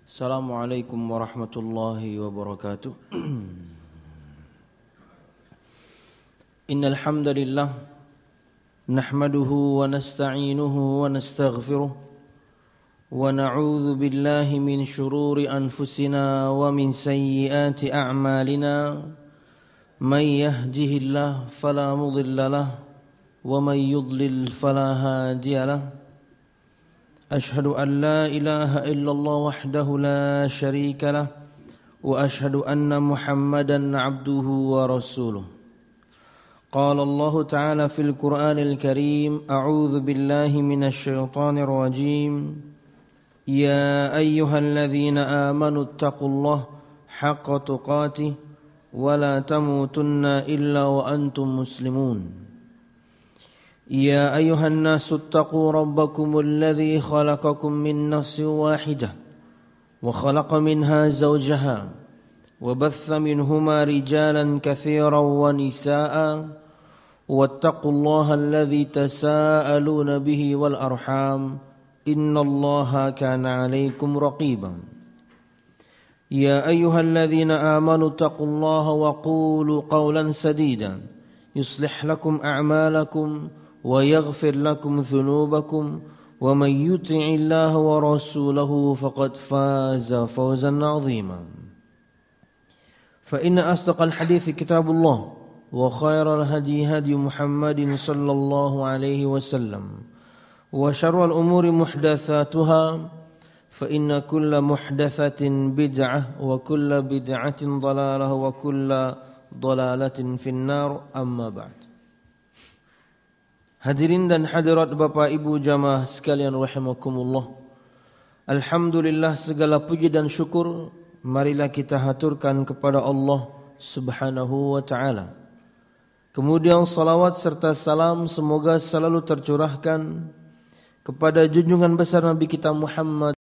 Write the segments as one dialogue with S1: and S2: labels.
S1: Assalamualaikum warahmatullahi wabarakatuh. Innal hamdalillah nahmaduhu wa nasta'inuhu wa nastaghfiruh wa na'udzu billahi min shururi anfusina wa min sayyiati a'malina. May yahdihillahu fala mudilla lahu wa may yudlil fala hadiya lahu. أشهد أن لا إله إلا الله وحده لا شريك له وأشهد أن محمدا عبده ورسوله. قال الله تعالى في القرآن الكريم: أعوذ بالله من الشيطان الرجيم. يا أيها الذين آمنوا اتقوا الله حق تقاته ولا تموتن إلا وأنتم مسلمون. يا أيها الناس اتقوا ربكم الذي خلقكم من نفس واحدة وخلق منها زوجها وبث منهما رجالا كثيرا ونساء واتقوا الله الذي تساءلون به والأرحام إن الله كان عليكم رقيبا. يا أيها الذين آمنوا اتقوا الله وقولوا قولا سديدا يصلح لكم أعمالكم ويغفر لكم ذنوبكم ومن يطع الله ورسوله فقد فاز فوزا عظيما. فإن أصدق الحديث كتاب الله وخير الهدي هدي محمد صلى الله عليه وسلم وشر الأمور محدثاتها فإن كل محدثة بدعة وكل بدعة ضلالة وكل ضلالة في النار. أما بعد. Hadirin dan hadirat Bapak Ibu jamaah sekalian rahimakumullah. Alhamdulillah, segala puji dan syukur marilah kita haturkan kepada Allah Subhanahu wa taala. Kemudian salawat serta salam semoga selalu tercurahkan kepada junjungan besar Nabi kita Muhammad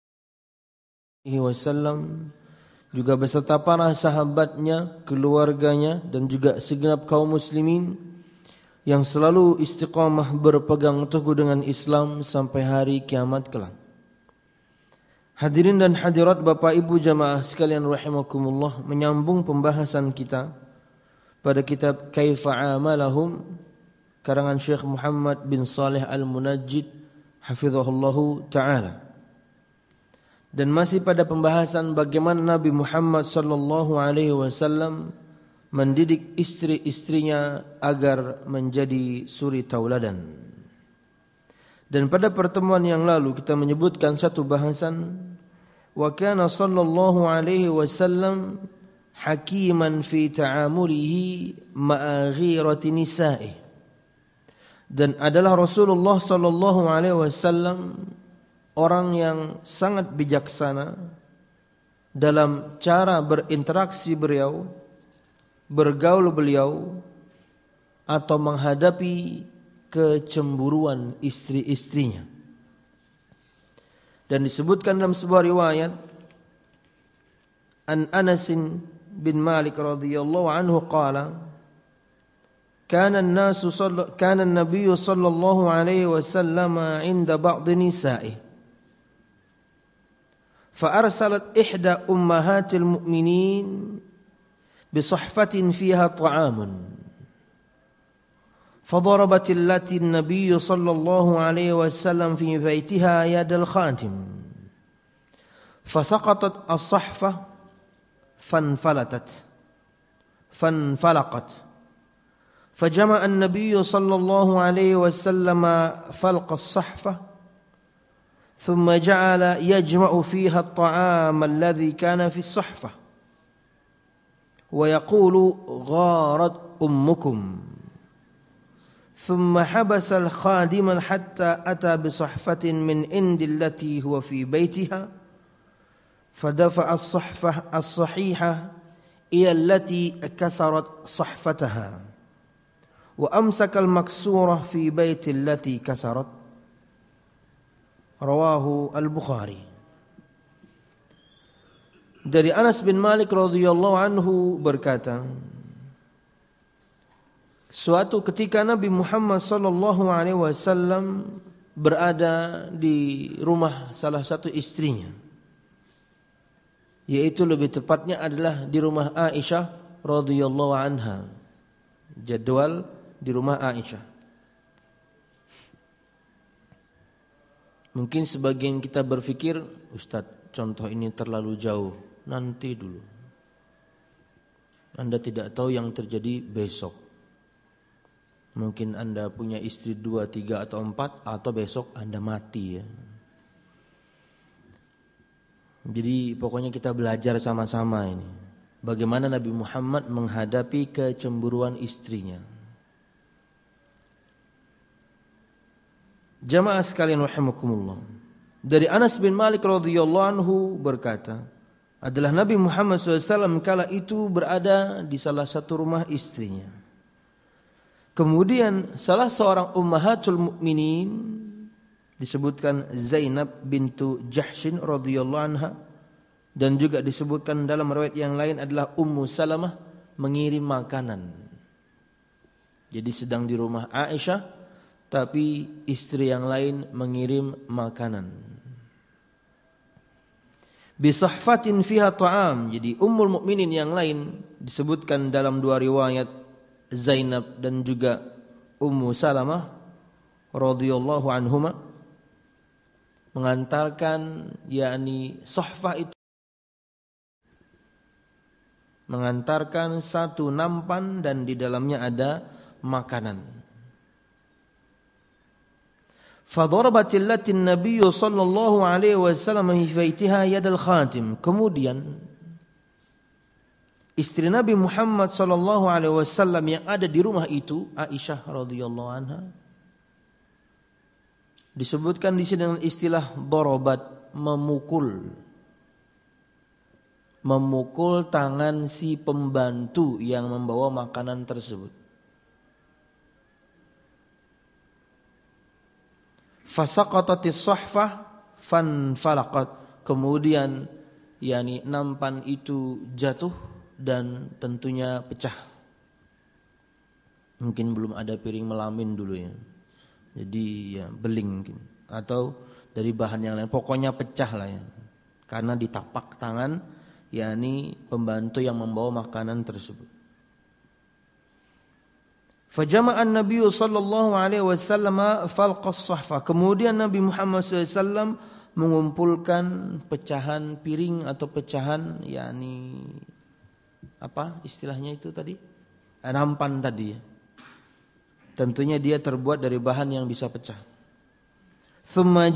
S1: SAW, juga beserta para sahabatnya, keluarganya dan juga segenap kaum muslimin yang selalu istiqamah berpegang teguh dengan Islam sampai hari kiamat kelak. Hadirin dan hadirat Bapak Ibu jamaah sekalian rahimakumullah, menyambung pembahasan kita pada kitab Kaifa Amalahum karangan Syekh Muhammad bin Saleh Al-Munajjid hafizahullahu taala. Dan masih pada pembahasan bagaimana Nabi Muhammad sallallahu alaihi wasallam mendidik istri-istrinya agar menjadi suri tauladan. Dan pada pertemuan yang lalu kita menyebutkan satu bahasan, wa kana sallallahu alaihi wasallam hakiman fi ta'amulihi ma'a ghirati nisa'i. Dan adalah Rasulullah sallallahu alaihi wasallam orang yang sangat bijaksana dalam cara berinteraksi beliau, bergaul beliau, atau menghadapi kecemburuan istri-istrinya. Dan disebutkan dalam sebuah riwayat an Anas bin Malik radhiyallahu anhu qala kana an-nabiy sallallahu alaihi wasallam 'inda ba'd nisa'i fa arsalat ihda ummahatil mu'minin بصحفة فيها طعام فضربت التي النبي صلى الله عليه وسلم في بيتها يد الخاتم فسقطت الصحفة فانفلقت فجمع النبي صلى الله عليه وسلم فلق الصحفة ثم جعل يجمع فيها الطعام الذي كان في الصحفة ويقول غارت أمكم ثم حبس الخادم حتى أتى بصحفة من عند التي هو في بيتها فدفع الصحفة الصحيحة إلى التي كسرت صحفتها وأمسك المكسورة في بيت التي كسرت. رواه البخاري. Dari Anas bin Malik radhiyallahu anhu berkata, suatu ketika Nabi Muhammad sallallahu alaihi wasallam berada di rumah salah satu istrinya. yaitu lebih tepatnya adalah di rumah Aisyah radhiyallahu anha. Jadwal di rumah Aisyah. Mungkin sebagian kita berpikir, Ustaz, contoh ini terlalu jauh. Nanti dulu. Anda tidak tahu yang terjadi besok. Mungkin Anda punya istri 2, 3 atau 4, atau besok Anda mati ya. Jadi pokoknya kita belajar sama-sama ini. Bagaimana Nabi Muhammad menghadapi kecemburuan istrinya. Jamaah sekalian rahimakumullah. Dari Anas bin Malik radhiyallahu anhu berkata, adalah Nabi Muhammad SAW kala itu berada di salah satu rumah istrinya. Kemudian salah seorang ummahatul mukminin disebutkan Zainab bintu Jahshin radhiyallahu anha, dan juga disebutkan dalam riwayat yang lain adalah Ummu Salamah mengirim makanan. Jadi sedang di rumah Aisyah, tapi istri yang lain mengirim makanan. Bisahfatin fiha ta'am. Jadi ummul mukminin yang lain disebutkan dalam dua riwayat, Zainab dan juga Ummu Salamah radhiyallahu anhuma, mengantarkan, yakni sahfah itu mengantarkan satu nampan dan di dalamnya ada makanan. Fadarabatil latin Nabi sallallahu alaihi wasallam fi baitiha yadal khatim. Kemudian istri Nabi Muhammad sallallahu alaihi wasallam yang ada di rumah itu, Aisyah radhiyallahu anha, disebutkan di sini dengan istilah darabat, memukul. Memukul tangan si pembantu yang membawa makanan tersebut. Fasaqatatis sahfah fanfalaqat. Kemudian yakni nampan itu jatuh dan tentunya pecah. Mungkin belum ada piring melamin dulu ya. Jadi ya beling mungkin, atau dari bahan yang lain. Pokoknya pecah lah ya. Karena ditapak tangan yakni pembantu yang membawa makanan tersebut. Fajama'an Nabi sallallahu alaihi wasallam falqas sahfa. Kemudian Nabi Muhammad SAW mengumpulkan pecahan piring atau pecahan, yakni apa istilahnya itu tadi? Nampan tadi. Tentunya dia terbuat dari bahan yang bisa pecah. Thumma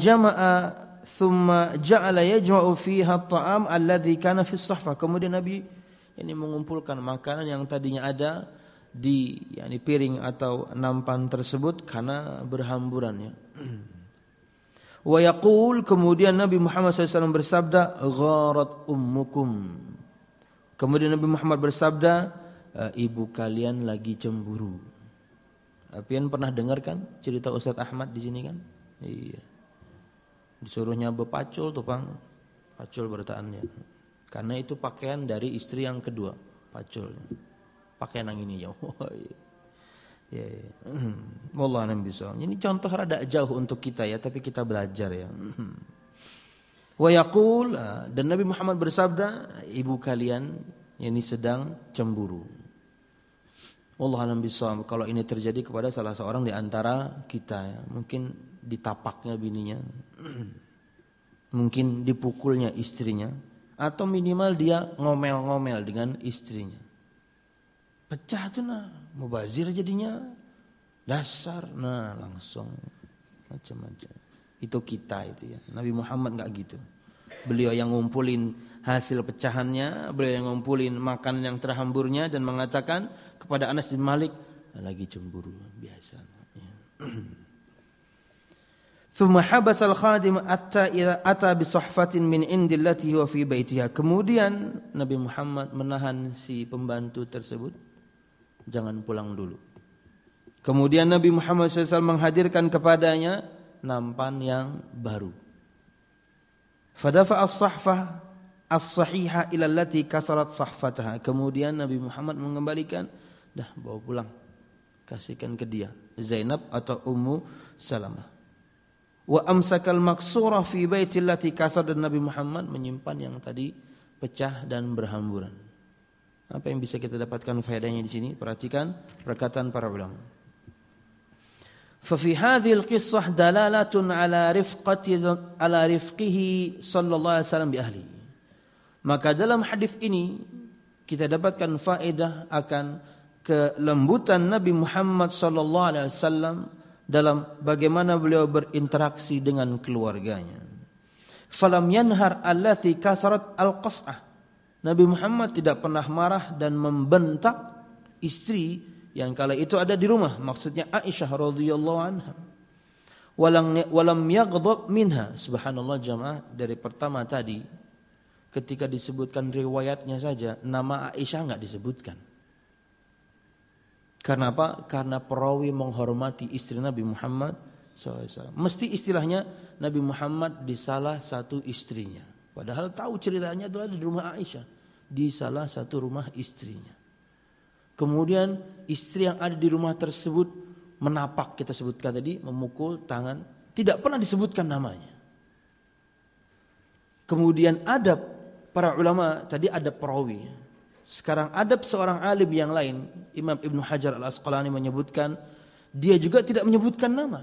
S1: ja'ala yajma'u fiha at-ta'am alladhi kana fi as-sahfa. Kemudian Nabi ini mengumpulkan makanan yang tadinya ada di yakni piring atau nampan tersebut karena berhamburannya. Wa yaqul, kemudian Nabi Muhammad SAW bersabda, gharat ummukum. Kemudian Nabi Muhammad bersabda, ibu kalian lagi cemburu. Pian pernah dengar kan cerita Ustaz Ahmad di sini kan? Iya. Disuruhnya bepacul tuh Bang. Pacul bertaannya. Karena itu pakaian dari istri yang kedua, pacul. Pakaian yang ini ya. Ya. Wallah alam bisa. Ini contoh rada jauh untuk kita ya, tapi kita belajar ya. Wa yaqul, dan Nabi Muhammad bersabda, ibu kalian ini sedang cemburu. Wallah alam bisa. Kalau ini terjadi kepada salah seorang di antara kita ya, mungkin ditapaknya bininya. Mungkin dipukulnya istrinya, atau minimal dia ngomel-ngomel dengan istrinya. Pecah tuh nah, mubazir jadinya, dasar, nah langsung macam-macam. Itu kita itu ya. Nabi Muhammad enggak gitu. Beliau yang ngumpulin hasil pecahannya, beliau yang ngumpulin makanan yang terhamburnya dan mengatakan kepada Anas bin Malik, lagi cemburu biasa. Ya. Thumma habasal khadim ata bi sahfatin min indillati huwa fi baitiha. Kemudian Nabi Muhammad menahan si pembantu tersebut, jangan pulang dulu. Kemudian Nabi Muhammad SAW menghadirkan kepadanya nampan yang baru. Fadafa as-sahfah as-sahiha ila allati kasarat sahfataha. Kemudian Nabi Muhammad mengembalikan, dah bawa pulang, kasihkan ke dia, Zainab atau Ummu Salamah. Wa amsakal maksura fi baitil lati kasar, dan Nabi Muhammad menyimpan yang tadi pecah dan berhamburan. Apa yang bisa kita dapatkan faedahnya di sini? Perhatikan perkataan para ulama. Fa fi hadhil qissah dalalatun ala rifqihi sallallahu alaihi wasallam bi ahli. Maka dalam hadis ini kita dapatkan faedah akan kelembutan Nabi Muhammad sallallahu alaihi wasallam dalam bagaimana beliau berinteraksi dengan keluarganya. Falam yanhar allati kasarat al-qas'ah. Nabi Muhammad tidak pernah marah dan membentak istri yang kala itu ada di rumah, maksudnya Aisyah radhiyallahu anha. Walam yaghdab minha. Subhanallah jamaah, dari pertama tadi ketika disebutkan riwayatnya saja nama Aisyah enggak disebutkan. Karena apa? Karena perawi menghormati istri Nabi Muhammad SAW. Mesti istilahnya Nabi Muhammad di salah satu istrinya. Padahal tahu ceritanya adalah di rumah Aisyah. Di salah satu rumah istrinya. Kemudian istri yang ada di rumah tersebut menapak, kita sebutkan tadi, memukul tangan. Tidak pernah disebutkan namanya. Kemudian adab para ulama, tadi adab perawi. Sekarang adab seorang alim yang lain. Imam Ibn Hajar al-Asqalani menyebutkan, dia juga tidak menyebutkan nama.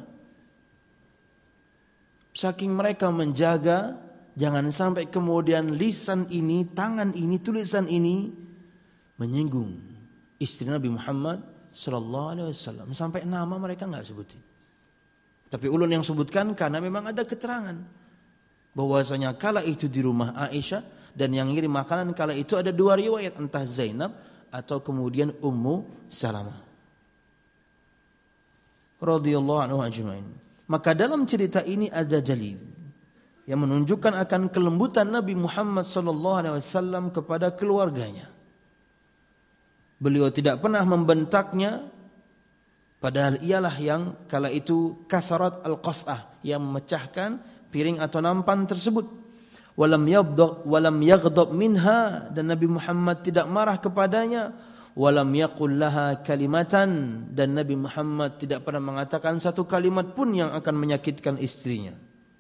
S1: Saking mereka menjaga, jangan sampai kemudian lisan ini, tangan ini, tulisan ini menyinggung istri Nabi Muhammad sallallahu alaihi wasallam. Sampai nama mereka enggak sebutin. Tapi ulun yang sebutkan karena memang ada keterangan bahwasanya kala itu di rumah Aisyah dan yang ngirim makanan kala itu ada dua riwayat, entah Zainab atau kemudian Ummu Salamah radhiyallahu anhu ajmain. Maka dalam cerita ini ada dalil yang menunjukkan akan kelembutan Nabi Muhammad sallallahu alaihi wasallam kepada keluarganya. Beliau tidak pernah membentaknya, padahal ialah yang kala itu kasarat al-qas'ah, yang memecahkan piring atau nampan tersebut. Walam yaghdab minha, dan Nabi Muhammad tidak marah kepadanya. Walam yaqul laha kalimatan, dan Nabi Muhammad tidak pernah mengatakan satu kalimat pun yang akan menyakitkan istrinya.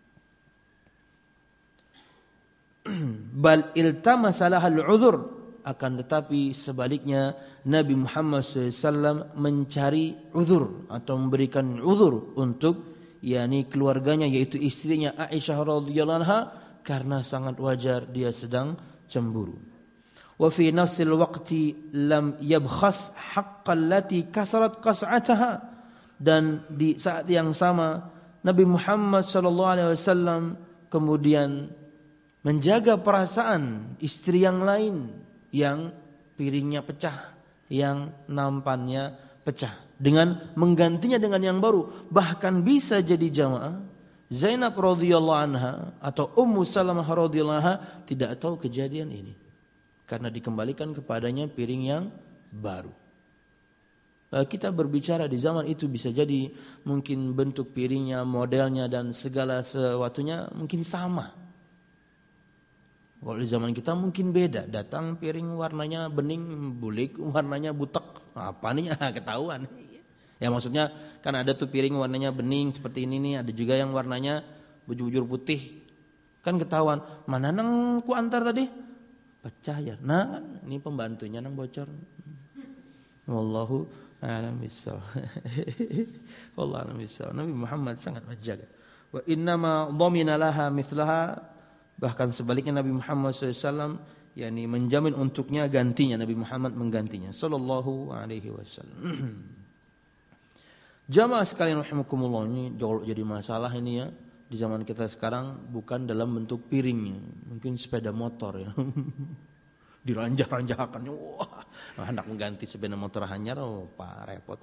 S1: Bal iltamasa lahal uzur, akan tetapi sebaliknya Nabi Muhammad SAW mencari uzur atau memberikan uzur untuk yakni keluarganya, yaitu istrinya Aisyah radhiyallahu anha, karena sangat wajar dia sedang cemburu. Wa fi nafsil waqti lam yabkhas haqqal lati kasarat qas'ataha, dan di saat yang sama Nabi Muhammad sallallahu alaihi wasallam kemudian menjaga perasaan istri yang lain yang piringnya pecah, yang nampannya pecah, dengan menggantinya dengan yang baru. Bahkan bisa jadi jamaah Zainab radhiyallahu anha atau Ummu Salamah radhiyallahu anha tidak tahu kejadian ini, karena dikembalikan kepadanya piring yang baru. Kita berbicara di zaman itu bisa jadi mungkin bentuk piringnya, modelnya dan segala sesuatunya mungkin sama. Kalau di zaman kita mungkin beda. Datang piring warnanya bening, bulik, warnanya butek. Apa nih? Ketahuan. Ya maksudnya kan ada tuh piring warnanya bening seperti ini nih. Ada juga yang warnanya bujur-bujur putih. Kan ketahuan. Mana nang ku antar tadi? Pecah ya. Nah ini pembantunya nang bocor. Wallahu a'lam bissawab. Wallahu a'lam bissawab. Nabi Muhammad sangat menjaga. Wa innama dhamina laha mithlaha. Bahkan sebaliknya Nabi Muhammad SAW yakni menjamin untuknya gantinya, Nabi Muhammad menggantinya sallallahu alaihi wasallam. Jamaah sekalian rahimakumullah, ini jadi masalah ini ya di zaman kita sekarang, bukan dalam bentuk piringnya, mungkin sepeda motor ya. Diranjak-ranjakan, wah, hendak mengganti sepeda motor hanyar, oh pak repot.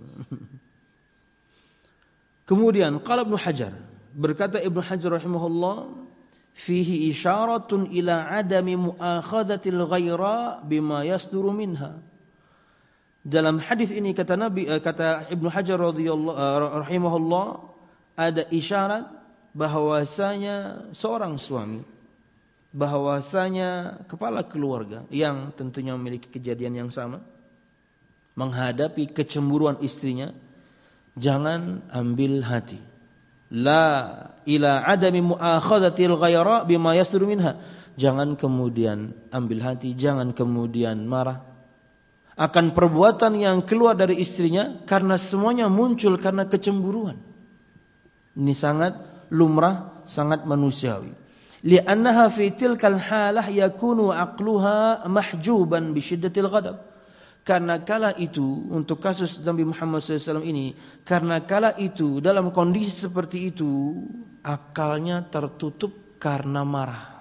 S1: Kemudian qala Ibnu Hajar, berkata Ibnu Hajar rahimahullah, fihi isyaratun ila adami mu'akhadhatil ghaira bima yasduru minha. Dalam hadis ini kata Ibnu Hajar radhiyallahu rahimahullah, ada isyarat bahwasanya seorang suami, bahwasanya kepala keluarga yang tentunya memiliki kejadian yang sama menghadapi kecemburuan istrinya, jangan ambil hati. La ila adami mu'akhadhatil ghaira bima yasduru minha. jangan kemudian ambil hati, jangan kemudian marah akan perbuatan yang keluar dari istrinya, karena semuanya muncul karena kecemburuan. Ini sangat lumrah, sangat manusiawi. Li'annaha fi tilkal halah yakunu aqluha mahjuban bi syiddatil ghadab. Karena kala itu, untuk kasus Nabi Muhammad SAW ini, karena kala itu dalam kondisi seperti itu, akalnya tertutup karena marah.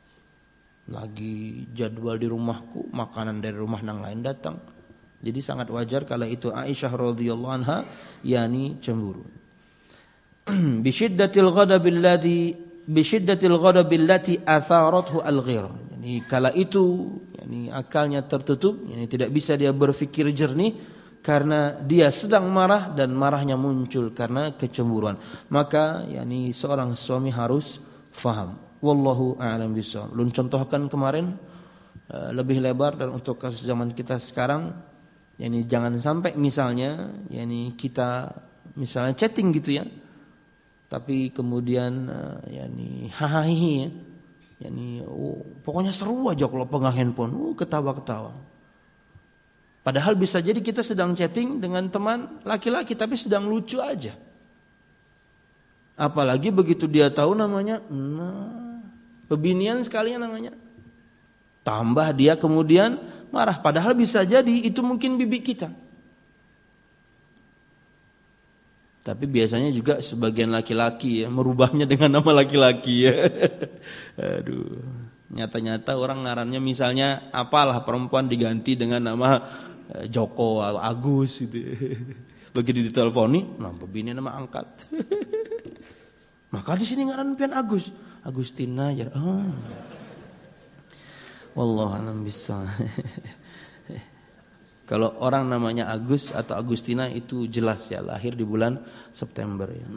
S1: Lagi jadwal di rumahku, makanan dari rumah yang lain datang. Jadi sangat wajar kala itu Aisyah radhiyallahu anha yani cemburu. Bisyiddatil ghadabi allati atharathu al-ghirah. Yani kala itu yani akalnya tertutup, yani tidak bisa dia berpikir jernih karena dia sedang marah dan marahnya muncul karena kecemburuan. Maka yani seorang suami harus faham. Wallahu a'lam bishawab. Belum contohkan kemarin lebih lebar, dan untuk kasus zaman kita sekarang, yani jangan sampai misalnya yani kita misalnya chatting gitu ya, tapi kemudian yani hahaha ya, yani pokoknya seru aja kalau pegang handphone, ketawa-ketawa. Padahal bisa jadi kita sedang chatting dengan teman laki-laki tapi sedang lucu aja. Apalagi begitu dia tahu namanya, pebinian sekalian namanya, tambah dia kemudian marah. Padahal bisa jadi itu mungkin bibi kita. Tapi biasanya juga sebagian laki-laki ya merubahnya dengan nama laki-laki ya. Aduh, nyata-nyata orang ngarannya misalnya apalah, perempuan diganti dengan nama Joko atau Agus gitu. Begitu diteleponi, nah bini nama angkat. Maka di sini ngaran pian Agus, Agustina ya. Oh. Wallahu a'lam bishawab. Kalau orang namanya Agus atau Agustina itu jelas ya, lahir di bulan September ya.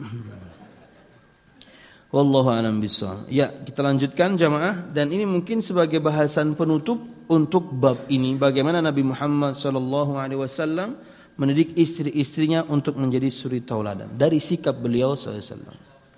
S1: Wallahu a'lam bishawab. Ya, kita lanjutkan jamaah, dan ini mungkin sebagai bahasan penutup untuk bab ini, bagaimana Nabi Muhammad sallallahu alaihi wasallam mendidik istri-istrinya untuk menjadi suri tauladan dari sikap beliau sallallahu alaihi wasallam.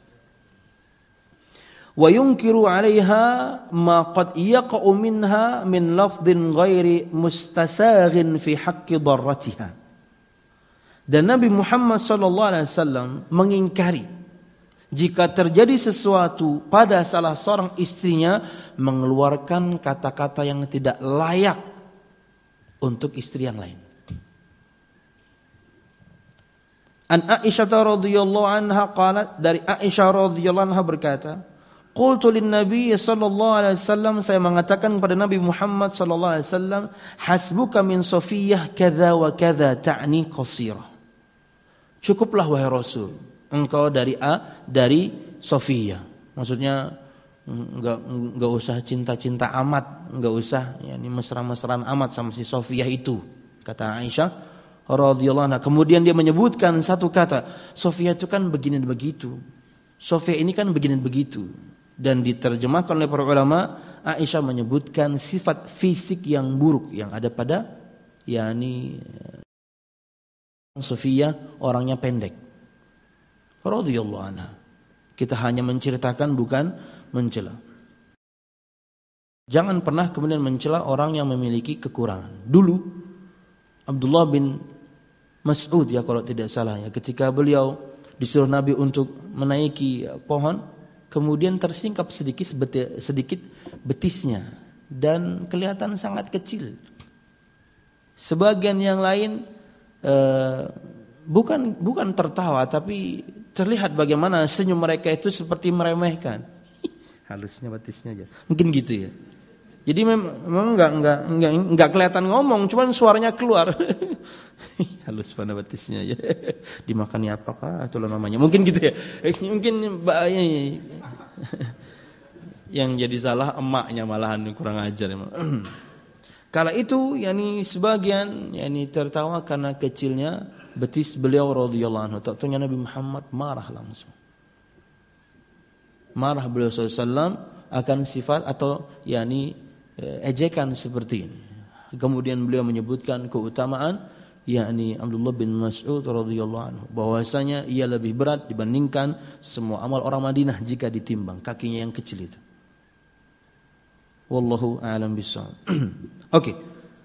S1: Wa yunkiru 'alaiha ma qad yaqa'u minha min lafdhin ghairi mustasaghin fi haqqi darratiha. Dan Nabi Muhammad sallallahu alaihi wasallam mengingkari jika terjadi sesuatu pada salah seorang istrinya mengeluarkan kata-kata yang tidak layak untuk istri yang lain. An Aisyah radhiyallahu anha qalat, dari Aisyah radhiyallahu anha berkata, qultu lin Nabi sallallahu alaihi wasallam, saya mengatakan kepada Nabi Muhammad sallallahu alaihi wasallam, hasbuka min Safiyah kadza wa kadza, ta'ni qasirah. Cukuplah wahai Rasul, engkau dari Safiyah. Maksudnya enggak usah cinta-cinta amat, enggak usah yani mesra-mesraan amat sama si Safiyah itu, kata Aisyah radhiyallahu anha. Kemudian dia menyebutkan satu kata, Safiyah itu kan begini begitu. Safiyah ini kan begini begitu. Dan diterjemahkan oleh para ulama, Aisyah menyebutkan sifat fisik yang buruk yang ada pada yakni Safiyah, orangnya pendek. Radhiyallahu anha. Kita hanya menceritakan, bukan mencela. Jangan pernah kemudian mencela orang yang memiliki kekurangan. Dulu Abdullah bin Mas'ud ya kalau tidak salah ya, ketika beliau disuruh Nabi untuk menaiki pohon, kemudian tersingkap sedikit betisnya dan kelihatan sangat kecil. Sebagian yang lain bukan tertawa, tapi terlihat bagaimana senyum mereka itu seperti meremehkan. Halusnya betisnya aja. Mungkin gitu ya. Jadi memang enggak kelihatan ngomong, cuman suaranya keluar. Halus pada betisnya ya. Dimakannya apakah itulah namanya. Mungkin gitu ya. Mungkin yang jadi salah emaknya malahan, kurang ajar emang. Kala itu yani sebagian yani tertawa karena kecilnya betis beliau radhiyallahu anhu. Tentunya Nabi Muhammad marah langsung. Marah beliau sallallahu alaihi wasallam akan sifat atau yani ejekan seperti ini. Kemudian beliau menyebutkan keutamaan yakni Abdullah bin Mas'ud radhiyallahu anhu, bahwasanya ia lebih berat dibandingkan semua amal orang Madinah jika ditimbang, kakinya yang kecil itu. Wallahu a'lam bishawab. Oke.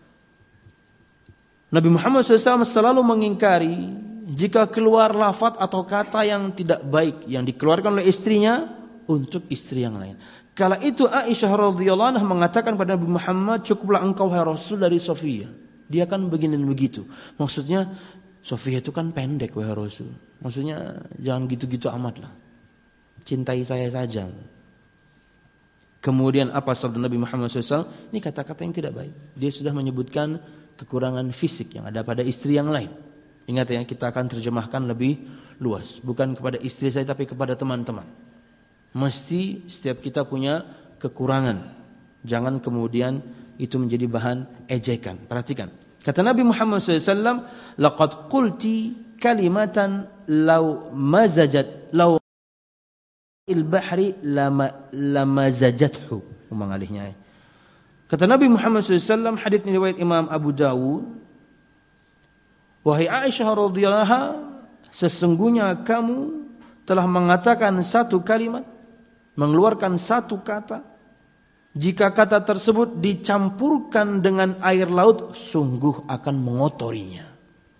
S1: Nabi Muhammad SAW selalu mengingkari jika keluar lafaz atau kata yang tidak baik yang dikeluarkan oleh istrinya untuk istri yang lain. Kala itu Aisyah radhiyallahu anha mengatakan pada Nabi Muhammad, cukuplah engkau hai Rasul dari Sofia. Dia kan begini dan begitu. Maksudnya Sofia itu kan pendek wahai Rasul. Maksudnya jangan gitu-gitu amat lah. Cintai saya saja. Kemudian apa sabda Nabi Muhammad SAW? Ini kata-kata yang tidak baik. Dia sudah menyebutkan kekurangan fisik yang ada pada istri yang lain. Ingat ya, kita akan terjemahkan lebih luas. Bukan kepada istri saya tapi kepada teman-teman. Mesti setiap kita punya kekurangan. Jangan kemudian itu menjadi bahan ejekan. Perhatikan. Kata Nabi Muhammad SAW, laqad qulti kalimatan law il-bahri lama zajathu. Umang alihnya. Kata Nabi Muhammad SAW, hadits ini riwayat Imam Abu Dawud. Wahai Aisyah radhiyallahu anha, sesungguhnya kamu telah mengatakan satu kalimat, mengeluarkan satu kata. Jika kata tersebut dicampurkan dengan air laut, sungguh akan mengotorinya.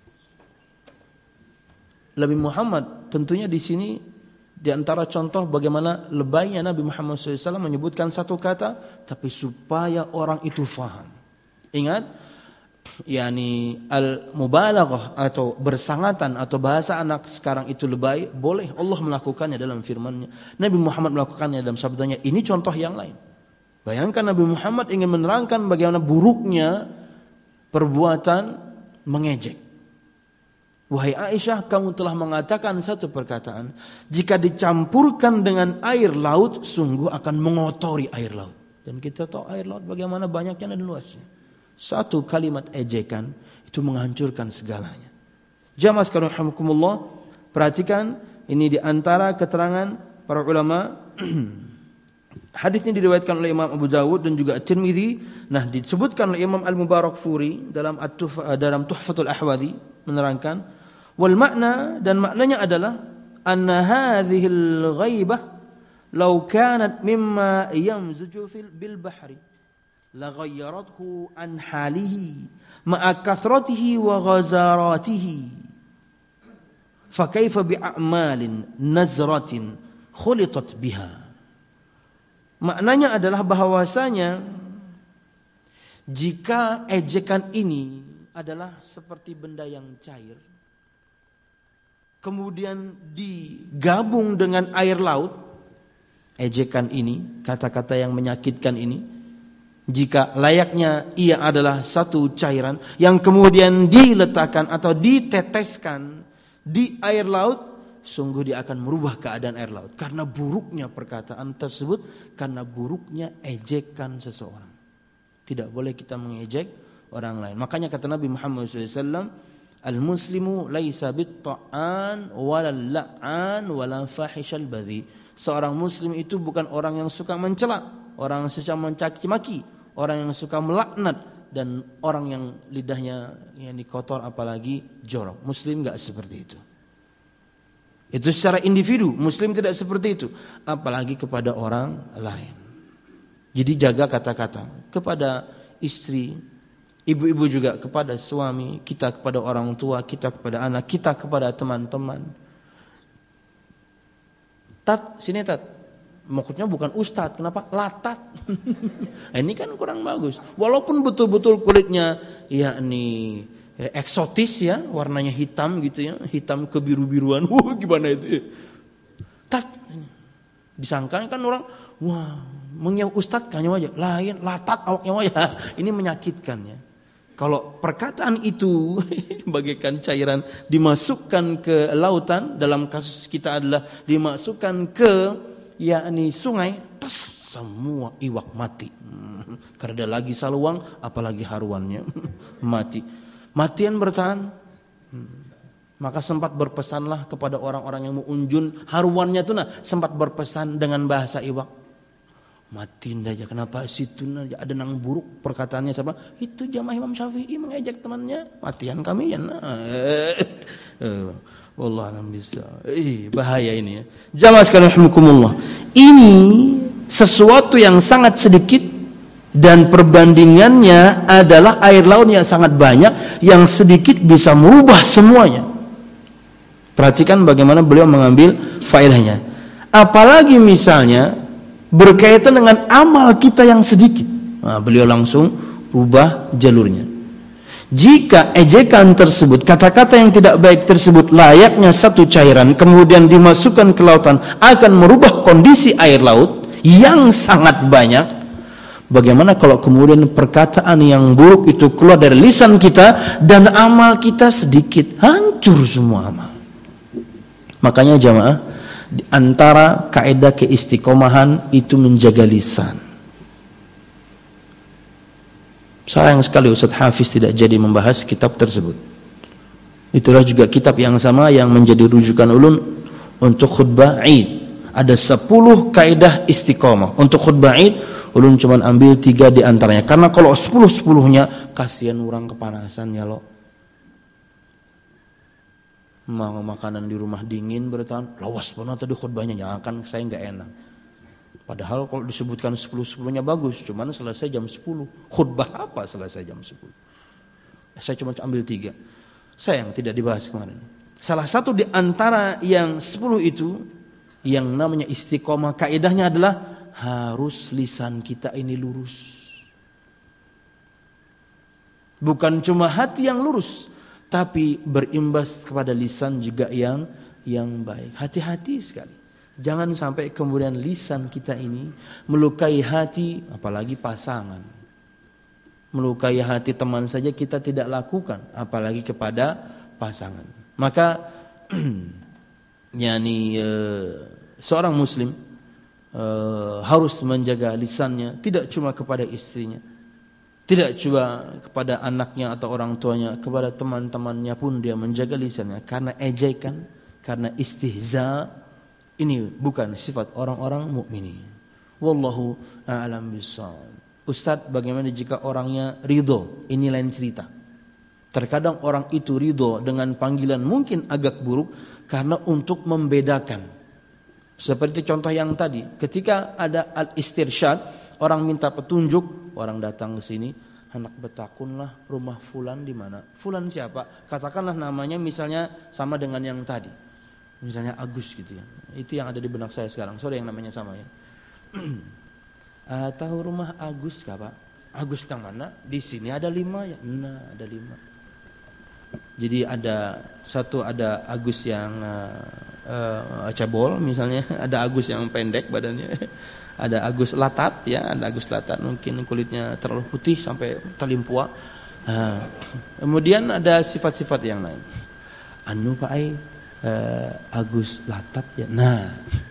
S1: Nabi Muhammad tentunya di sini di antara contoh bagaimana lebaynya Nabi Muhammad SAW menyebutkan satu kata, tapi supaya orang itu faham. Ingat, yakni al-mubalaghah atau bersangatan atau bahasa anak sekarang itu lebay, boleh Allah melakukannya dalam firman-Nya. Nabi Muhammad melakukannya dalam sabdanya. Ini contoh yang lain. Bayangkan Nabi Muhammad ingin menerangkan bagaimana buruknya perbuatan mengejek. Wahai Aisyah, kamu telah mengatakan satu perkataan, jika dicampurkan dengan air laut, sungguh akan mengotori air laut. Dan kita tahu air laut bagaimana banyaknya dan luasnya. Satu kalimat ejekan itu menghancurkan segalanya. Jamaah sekalian rahimakumullah, perhatikan ini di antara keterangan para ulama. Hadis ini diriwayatkan oleh Imam Abu Dawud dan juga At-Tirmidzi. Nah, disebutkan oleh Imam Al-Mubarakfuri dalam Tuhfatul Ahwadhi menerangkan wal makna, dan maknanya adalah anna hadhil ghaibah law kanat mimma yamzuju bil bahri la ghayyarathu an halihi ma'a kathratihi wa ghazaratihi fa kaifa bi a'malin nazratin khulitat biha. Maknanya adalah bahwasanya jika ejekan ini adalah seperti benda yang cair, kemudian digabung dengan air laut, ejekan ini, kata-kata yang menyakitkan ini, jika layaknya ia adalah satu cairan yang kemudian diletakkan atau diteteskan di air laut, sungguh dia akan merubah keadaan air laut. Karena buruknya perkataan tersebut, karena buruknya ejekan seseorang. Tidak boleh kita mengejek orang lain. Makanya kata Nabi Muhammad SAW, al-muslimu laisa bit-ta'an walal la'an wala fahishal badhi. Seorang muslim itu bukan orang yang suka mencela, orang yang suka mencaci maki, orang yang suka melaknat, dan orang yang lidahnya yang kotor apalagi jorok. Muslim enggak seperti itu. Itu secara individu, muslim tidak seperti itu, apalagi kepada orang lain. Jadi jaga kata-kata kepada istri, ibu-ibu juga kepada suami, kita kepada orang tua, kita kepada anak, kita kepada teman-teman. Tat, sini tat. Maksudnya bukan ustad, kenapa? Latat. Ini kan kurang bagus. Walaupun betul-betul kulitnya yakni eksotis ya, warnanya hitam gitu ya, hitam kebiru-biruan. Wah, gimana itu? Tat. Disangka kan orang, wah, mengyau ustad kayaknya aja, lain latat awaknya aja. Ini menyakitkan ya. Kalau perkataan itu bagaikan cairan dimasukkan ke lautan, dalam kasus kita adalah dimasukkan ke yakni sungai, tas semua iwak mati. Karena ada lagi saluang, apalagi haruannya mati. Matian bertahan. Maka sempat berpesanlah kepada orang-orang yang mau unjun haruannya tuh, nah sempat berpesan dengan bahasa iwak. Matiin aja, kenapa situ ada nang buruk perkataannya siapa? Itu jamaah Imam Syafi'i mengejek temannya, matian kami ya. Wallah alam bisa. Bahaya ini ya. Jamaah sekalian rahimakumullah. Ini sesuatu yang sangat sedikit Dan perbandingannya adalah air laut yang sangat banyak, yang sedikit bisa merubah semuanya. Perhatikan bagaimana beliau mengambil faedahnya. Apalagi misalnya berkaitan dengan amal kita yang sedikit. Nah, beliau langsung rubah jalurnya. Jika ejekan tersebut, kata-kata yang tidak baik tersebut layaknya satu cairan, kemudian dimasukkan ke lautan, akan merubah kondisi air laut yang sangat banyak. Bagaimana kalau kemudian perkataan yang buruk itu keluar dari lisan kita dan amal kita sedikit, hancur semua amal. Makanya jamaah, di antara kaidah keistiqomahan itu menjaga lisan. Sayang sekali Ustaz Hafiz tidak jadi membahas kitab tersebut. Itulah juga kitab yang sama yang menjadi rujukan ulun untuk khutbah Id. Ada 10 kaidah istiqomah. Untuk khutbah Id, ulun cuma ambil 3 di antaranya. Karena kalau 10-10-nya, kasihan orang kepanasan ya lo. Mau makanan di rumah dingin bertahan, lawas pun tadi khutbahnya, jangan kan saya enggak enak. Padahal kalau disebutkan 10-10-nya bagus, cuman selesai jam 10. Khutbah apa selesai jam 10? Saya cuma ambil 3. Sayang tidak dibahas kemarin. Salah satu di antara yang 10 itu, yang namanya istiqomah, kaidahnya adalah harus lisan kita ini lurus. Bukan cuma hati yang lurus, tapi berimbas kepada lisan juga yang baik. Hati-hati sekali. Jangan sampai kemudian lisan kita ini melukai hati, apalagi pasangan. Melukai hati teman saja kita tidak lakukan, apalagi kepada pasangan. Maka seorang muslim harus menjaga lisannya, tidak cuma kepada istrinya, tidak cuma kepada anaknya atau orang tuanya, kepada teman-temannya pun dia menjaga lisannya. Karena ejekan, karena istihza, ini bukan sifat orang-orang mukminin. Wallahu a'lam bishawab. Ustaz, bagaimana jika orangnya ridho? Ini lain cerita. Terkadang orang itu ridho dengan panggilan mungkin agak buruk karena untuk membedakan. Seperti contoh yang tadi, ketika ada al-istirsyad, orang minta petunjuk, orang datang ke sini, anak betakunlah rumah fulan di mana? Fulan siapa? Katakanlah namanya misalnya sama dengan yang tadi. Misalnya Agus gitu ya. Itu yang ada di benak saya sekarang. Sorry yang namanya sama ya. Tahu rumah Agus kah Pak? Agus yang mana? Di sini ada 5 ya. Nah, ada 5. Jadi ada Agus yang cabol misalnya, ada Agus yang pendek badannya. Ada Agus latat ya, ada Agus latat mungkin kulitnya terlalu putih sampai talimpua. Kemudian ada sifat-sifat yang lain. Anu Pak Ai Agus latat ya. Nah,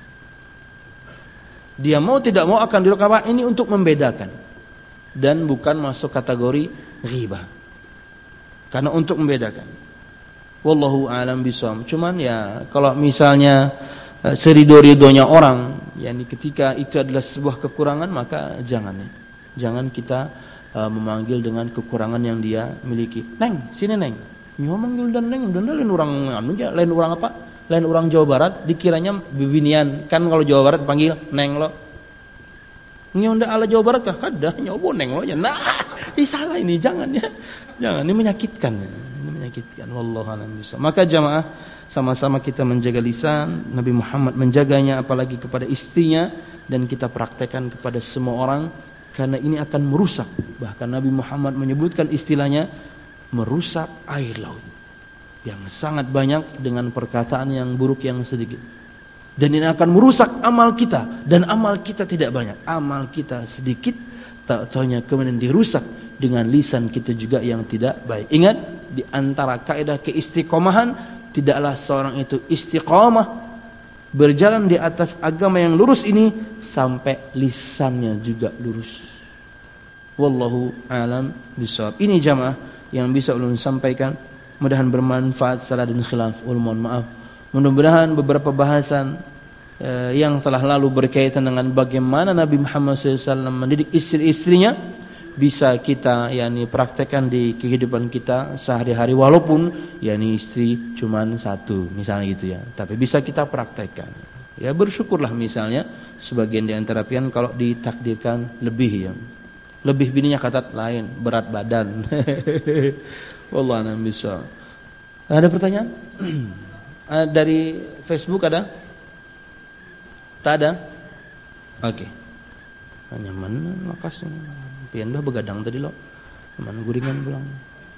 S1: dia mau tidak mau akan dilakukan ini untuk membedakan dan bukan masuk kategori ghibah. Karena untuk membedakan. Wallahu a'lam bishawab. Cuman ya kalau misalnya serido-ridonya orang, yakni ketika itu adalah sebuah kekurangan, maka jangan kita memanggil dengan kekurangan yang dia miliki. Neng, sini Neng. Nyo manggil dan lain orang lain orang apa? Lain orang Jawa Barat dikiranya bibinian. Kan kalau Jawa Barat panggil Neng lo. Nyo ndak ala Jawa Barat kah? Kada nyobo Neng lo nya. Nah, salah ini jangan ya. Jangan, ini menyakitkan. Ini menyakitkan. Wallahu a'lam bishawab. Maka jamaah sama-sama kita menjaga lisan, Nabi Muhammad menjaganya apalagi kepada istrinya dan kita praktekkan kepada semua orang karena ini akan merusak. Bahkan Nabi Muhammad menyebutkan istilahnya merusak air laut yang sangat banyak dengan perkataan yang buruk yang sedikit. Dan ini akan merusak amal kita, dan amal kita tidak banyak, amal kita sedikit, tak taunya kemudian dirusak dengan lisan kita juga yang tidak baik. Ingat, di antara kaidah keistiqomahan, tidaklah seorang itu istiqamah berjalan di atas agama yang lurus ini sampai lisannya juga lurus. Wallahu a'lam bishawab. Ini jamaah yang bisa ulun sampaikan, mudah-mudahan bermanfaat. Salah dan khilaf ulun mohon maaf. Mudah-mudahan beberapa bahasan yang telah lalu berkaitan dengan bagaimana Nabi Muhammad SAW mendidik istri-istrinya bisa kita praktekkan di kehidupan kita sehari-hari, walaupun istri cuma 1 misalnya gitu ya, tapi bisa kita praktekkan. Ya bersyukurlah misalnya sebagian di antara pian kalau ditakdirkan lebih Lebih bininya katat lain, berat badan. Wallahu a'lam bishawab. Ada pertanyaan? Dari Facebook ada? Tak ada? Oke. Nyaman lakas. Pian bah begadang tadi lo. Nyaman guringan pulang.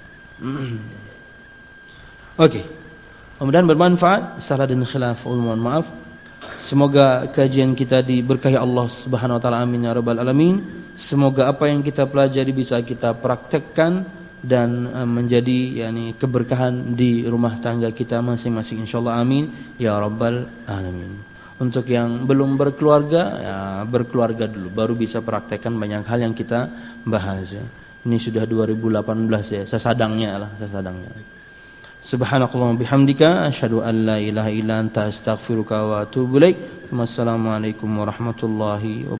S1: Oke. Mudah-mudahan bermanfaat. Salah dan khilaf, mohon maaf. Semoga kajian kita diberkahi Allah Subhanahu wa taala, amin ya rabbal alamin. Semoga apa yang kita pelajari bisa kita praktekkan dan menjadi keberkahan di rumah tangga kita masing-masing insyaallah, amin ya rabbal alamin. Untuk yang belum berkeluarga, ya berkeluarga dulu baru bisa praktekkan banyak hal yang kita bahas ya. Ini sudah 2018 ya, sesadangnya. Subhanakallahumma bihamdika asyhadu an la ilaha illa anta astaghfiruka wa atubu ilaik. Wassalamualaikum warahmatullahi wabarakatuh.